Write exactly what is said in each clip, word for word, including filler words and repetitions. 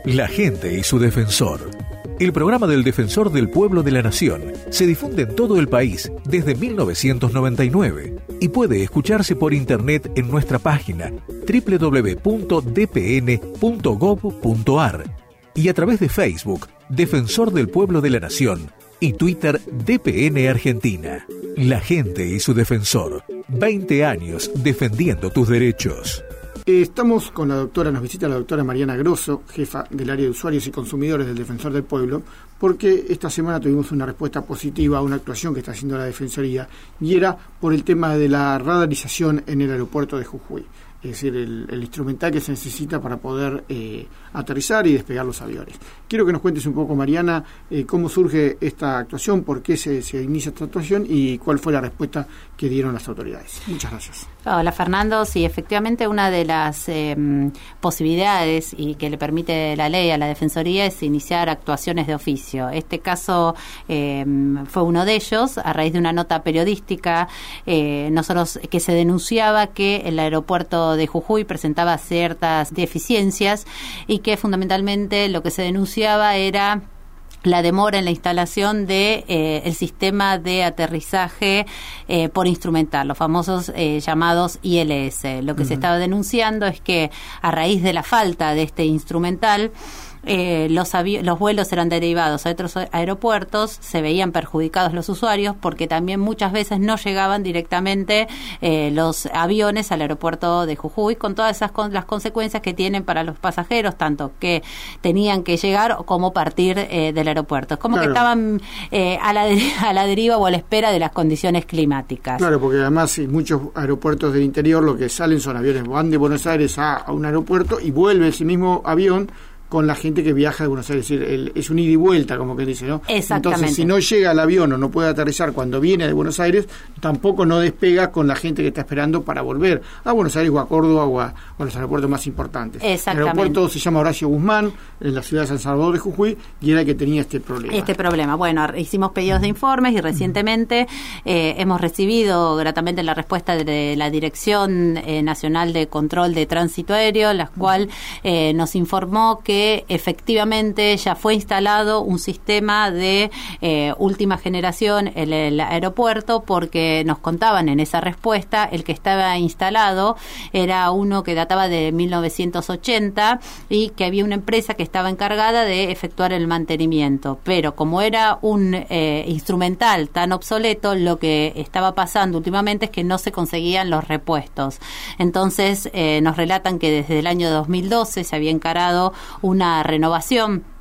La gente y su defensor. El programa del Defensor del Pueblo de la Nación se difunde en todo el país desde mil novecientos noventa y nueve y puede escucharse por internet en nuestra página doble u doble u doble u punto d p n punto gov punto a r y a través de Facebook, Defensor del Pueblo de la Nación, y Twitter, D P N Argentina. La gente y su defensor. veinte años defendiendo tus derechos. Estamos con la doctora, nos visita la doctora Mariana Grosso, jefa del área de usuarios y consumidores del Defensor del Pueblo, porque esta semana tuvimos una respuesta positiva a una actuación que está haciendo la Defensoría, y era por el tema de la radarización en el aeropuerto de Jujuy. Es decir, el, el instrumental que se necesita para poder eh, aterrizar y despegar los aviones. Quiero que nos cuentes un poco, Mariana, eh, cómo surge esta actuación, por qué se, se inicia esta actuación y cuál fue la respuesta que dieron las autoridades. Muchas gracias. Hola, Fernando. Sí, efectivamente, una de las eh, posibilidades y que le permite la ley a la Defensoría es iniciar actuaciones de oficio. Este caso eh, fue uno de ellos, a raíz de una nota periodística eh, nosotros que se denunciaba que el aeropuerto de Jujuy presentaba ciertas deficiencias y que fundamentalmente lo que se denunciaba era la demora en la instalación de eh, el sistema de aterrizaje eh, por instrumental, los famosos eh, llamados I L S. Lo que uh-huh. se estaba denunciando es que a raíz de la falta de este instrumental, Eh, los, avi- los vuelos eran derivados a otros aeropuertos, se veían perjudicados los usuarios porque también muchas veces no llegaban directamente eh, los aviones al aeropuerto de Jujuy, con todas esas con- las consecuencias que tienen para los pasajeros, tanto que tenían que llegar como partir eh, del aeropuerto. Es como claro. que estaban eh, a, la de- a la deriva o a la espera de las condiciones climáticas. Claro, porque además en muchos aeropuertos del interior lo que salen son aviones, van de Buenos Aires a, a un aeropuerto y vuelve ese mismo avión con la gente que viaja de Buenos Aires, es decir, el, es un ida y vuelta, como que dice, ¿no? Exactamente. Entonces, si no llega al avión o no puede aterrizar cuando viene de Buenos Aires, tampoco no despega con la gente que está esperando para volver a Buenos Aires o a Córdoba o a, o a los aeropuertos más importantes. Exactamente. El aeropuerto se llama Horacio Guzmán, en la ciudad de San Salvador de Jujuy, y era el que tenía este problema. Este problema. Bueno, hicimos pedidos de informes y recientemente eh, hemos recibido gratamente la respuesta de la Dirección eh, Nacional de Control de Tránsito Aéreo, la cual eh, nos informó que efectivamente ya fue instalado un sistema de eh, última generación en el aeropuerto, porque nos contaban en esa respuesta el que estaba instalado era uno que databa de mil novecientos ochenta y que había una empresa que estaba encargada de efectuar el mantenimiento, pero como era un eh, instrumental tan obsoleto, lo que estaba pasando últimamente es que no se conseguían los repuestos. Entonces eh, nos relatan que desde el año dos mil doce se había encarado una renovación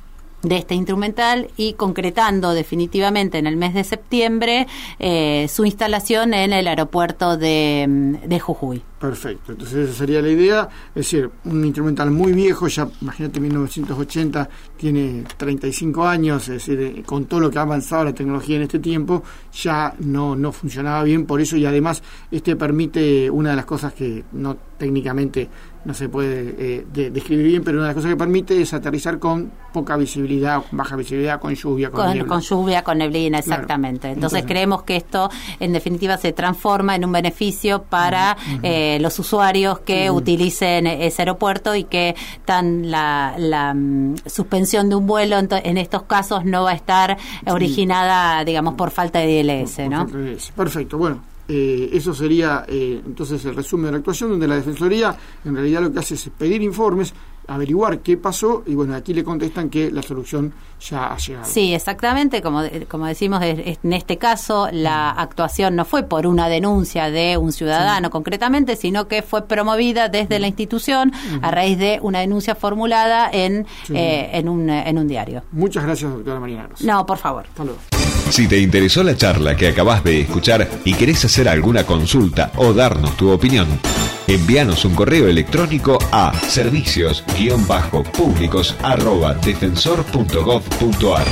de este instrumental y concretando definitivamente en el mes de septiembre eh, su instalación en el aeropuerto de, de Jujuy. Perfecto, entonces esa sería la idea, es decir, un instrumental muy viejo, ya imagínate mil novecientos ochenta, tiene treinta y cinco años, es decir, con todo lo que ha avanzado la tecnología en este tiempo, ya no, no funcionaba bien, por eso, y además este permite, una de las cosas que no técnicamente no se puede eh, de, describir bien, pero una de las cosas que permite es aterrizar con poca visibilidad, con baja visibilidad, con lluvia, con, con, con lluvia, con neblina, exactamente. Claro. Entonces, Entonces creemos que esto en definitiva se transforma en un beneficio para uh-huh. eh, los usuarios que uh-huh. utilicen ese aeropuerto y que tan la, la um, suspensión de un vuelo en, to- en estos casos no va a estar sí. originada, digamos, por falta de I L S, por, ¿no? Por falta de I L S. Perfecto, bueno. Eh, eso sería eh, entonces el resumen de la actuación, donde la Defensoría en realidad lo que hace es pedir informes, averiguar qué pasó y bueno, aquí le contestan que la solución ya ha llegado. Sí, exactamente, como, como decimos, en este caso la actuación no fue por una denuncia de un ciudadano sí. concretamente, sino que fue promovida desde la institución uh-huh. a raíz de una denuncia formulada en, sí. eh, en, un, en un diario. Muchas gracias, doctora Mariana. No, por favor. Hasta luego. Si te interesó la charla que acabas de escuchar y querés hacer alguna consulta o darnos tu opinión, envíanos un correo electrónico a servicios guión bajo públicos arroba defensor punto gov punto a r.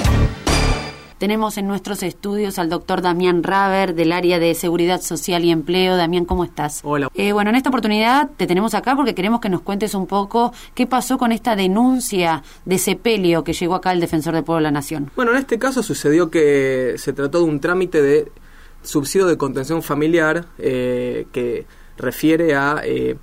Tenemos en nuestros estudios al doctor Damián Raber, del área de Seguridad Social y Empleo. Damián, ¿cómo estás? Hola. Eh, bueno, en esta oportunidad te tenemos acá porque queremos que nos cuentes un poco qué pasó con esta denuncia de sepelio que llegó acá al Defensor del Pueblo de la Nación. Bueno, en este caso sucedió que se trató de un trámite de subsidio de contención familiar eh, que refiere a... Eh,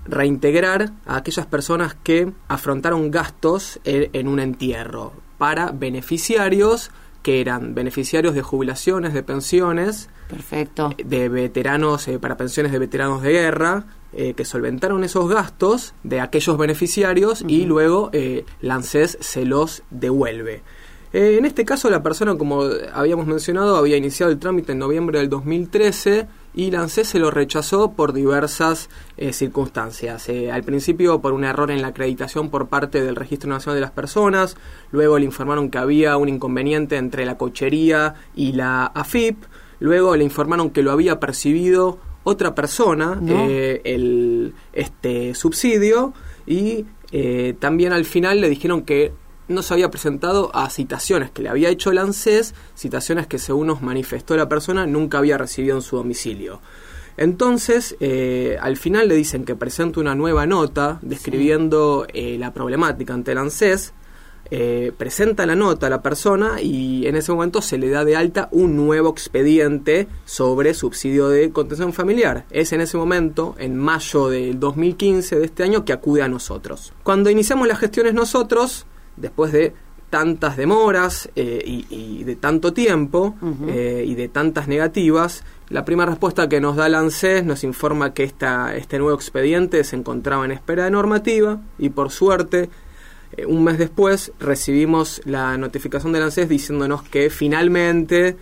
reintegrar a aquellas personas que afrontaron gastos en, en un entierro para beneficiarios que eran beneficiarios de jubilaciones, de pensiones, perfecto, de veteranos, eh, para pensiones de veteranos de guerra, eh, que solventaron esos gastos de aquellos beneficiarios uh-huh. y luego eh, la ANSES se los devuelve. Eh, en este caso la persona, como habíamos mencionado, había iniciado el trámite en noviembre del dos mil trece y la ANSES se lo rechazó por diversas eh, circunstancias. Eh, al principio por un error en la acreditación por parte del Registro Nacional de las Personas, luego le informaron que había un inconveniente entre la cochería y la A F I P, luego le informaron que lo había percibido otra persona, ¿no? eh, el, este subsidio, y eh, también al final le dijeron que no se había presentado a citaciones que le había hecho la ANSES, citaciones que según nos manifestó la persona nunca había recibido en su domicilio. Entonces, eh, al final le dicen que presente una nueva nota describiendo sí. eh, la problemática ante la ANSES, eh, presenta la nota a la persona y en ese momento se le da de alta un nuevo expediente sobre subsidio de contención familiar. Es en ese momento, en mayo del dos mil quince de este año, que acude a nosotros. Cuando iniciamos las gestiones nosotros, después de tantas demoras eh, y, y de tanto tiempo uh-huh. eh, y de tantas negativas, la primera respuesta que nos da la ANSES nos informa que esta, este nuevo expediente se encontraba en espera de normativa y por suerte eh, un mes después recibimos la notificación de la ANSES diciéndonos que finalmente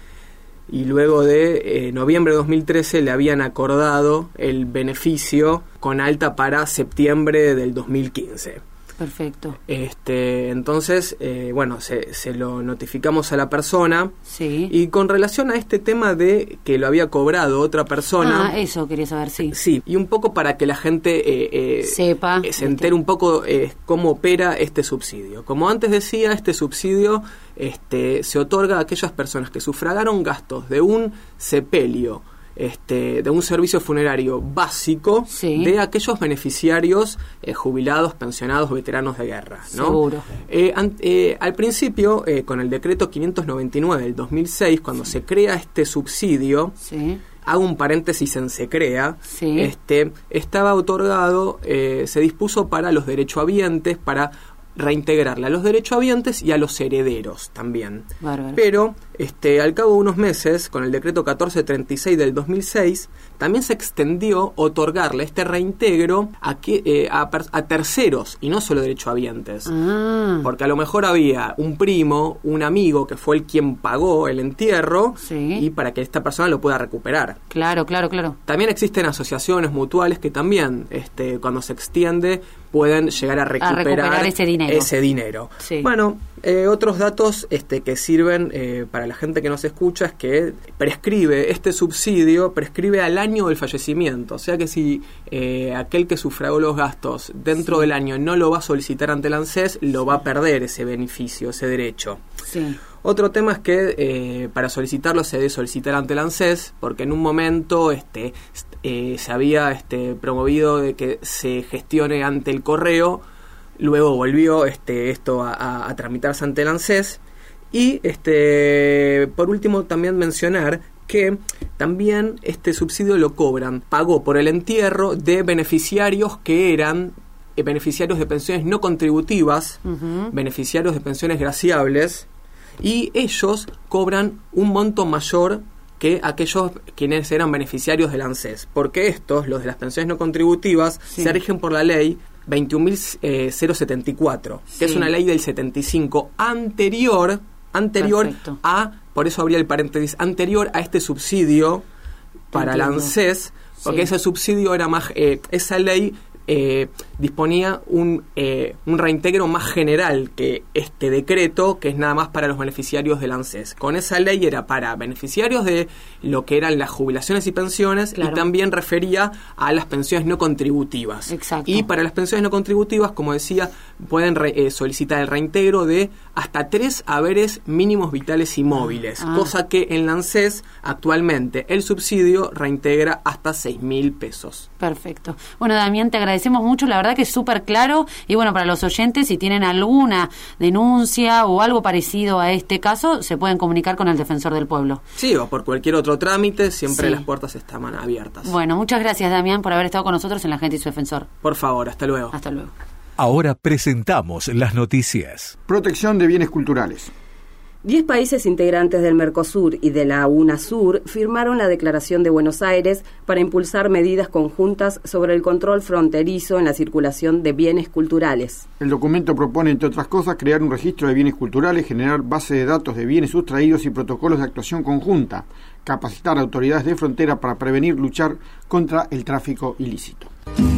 y luego de eh, noviembre de dos mil trece le habían acordado el beneficio con alta para septiembre del dos mil quince. Perfecto. Este, entonces, eh, bueno, se, se lo notificamos a la persona. Sí. Y con relación a este tema de que lo había cobrado otra persona. Ah, eso quería saber, sí. Sí, y un poco para que la gente eh, eh, sepa, eh, se entere un poco eh, cómo opera este subsidio. Como antes decía, este subsidio este, se otorga a aquellas personas que sufragaron gastos de un sepelio, Este, de un servicio funerario básico sí. de aquellos beneficiarios eh, jubilados, pensionados, veteranos de guerra, ¿no? Seguro. Eh, an, eh, al principio, eh, con el decreto quinientos noventa y nueve del dos mil seis, cuando sí. se crea este subsidio, sí. hago un paréntesis en se crea, sí. este, estaba otorgado, eh, se dispuso para los derechohabientes, para reintegrarle a los derechohabientes y a los herederos también. Bárbaro. Pero este, al cabo de unos meses, con el decreto catorce treinta y seis del dos mil seis, también se extendió otorgarle este reintegro a, que, eh, a, a terceros y no solo derechohabientes. Ah. Porque a lo mejor había un primo, un amigo que fue el quien pagó el entierro sí. y para que esta persona lo pueda recuperar. Claro, claro, claro. También existen asociaciones mutuales que también, este, cuando se extiende, pueden llegar a recuperar, a recuperar ese dinero. Ese dinero. Sí. Bueno, eh, otros datos este, que sirven eh, para la gente que nos escucha es que prescribe este subsidio, prescribe al año del fallecimiento. O sea que si eh, aquel que sufragó los gastos dentro sí. del año no lo va a solicitar ante la ANSES, lo va a perder ese beneficio, ese derecho. Sí. Otro tema es que eh, para solicitarlo se debe solicitar ante la ANSES, porque en un momento este, eh, se había este, promovido de que se gestione ante el correo, luego volvió este, esto a, a, a tramitarse ante la ANSES. Y este, por último también mencionar que también este subsidio lo cobran, pagó por el entierro de beneficiarios que eran eh, beneficiarios de pensiones no contributivas, uh-huh. beneficiarios de pensiones graciables, y ellos cobran un monto mayor que aquellos quienes eran beneficiarios del ANSES, porque estos, los de las pensiones no contributivas, sí. se rigen por la ley veintiún mil setenta y cuatro, sí. que es una ley del setenta y cinco anterior, anterior Perfecto. a, por eso habría el paréntesis, anterior a este subsidio para la ANSES, porque sí. ese subsidio era más, eh, esa ley Eh, disponía un, eh, un reintegro más general que este decreto, que es nada más para los beneficiarios del ANSES. Con esa ley era para beneficiarios de lo que eran las jubilaciones y pensiones, claro. y también refería a las pensiones no contributivas. Exacto. Y para las pensiones no contributivas, como decía, pueden re, eh, solicitar el reintegro de hasta tres haberes mínimos vitales y móviles, ah. cosa que en la ANSES actualmente el subsidio reintegra hasta seis mil pesos. Perfecto. Bueno, Damián, te agradecemos mucho, la verdad verdad que es súper claro. Y bueno, para los oyentes, si tienen alguna denuncia o algo parecido a este caso, se pueden comunicar con el Defensor del Pueblo. Sí, o por cualquier otro trámite, siempre Sí. las puertas están abiertas. Bueno, muchas gracias, Damián, por haber estado con nosotros en La Gente y su Defensor. Por favor, hasta luego. Hasta luego. Ahora presentamos las noticias. Protección de bienes culturales. Diez países integrantes del Mercosur y de la UNASUR firmaron la Declaración de Buenos Aires para impulsar medidas conjuntas sobre el control fronterizo en la circulación de bienes culturales. El documento propone, entre otras cosas, crear un registro de bienes culturales, generar base de datos de bienes sustraídos y protocolos de actuación conjunta, capacitar a autoridades de frontera para prevenir, luchar contra el tráfico ilícito.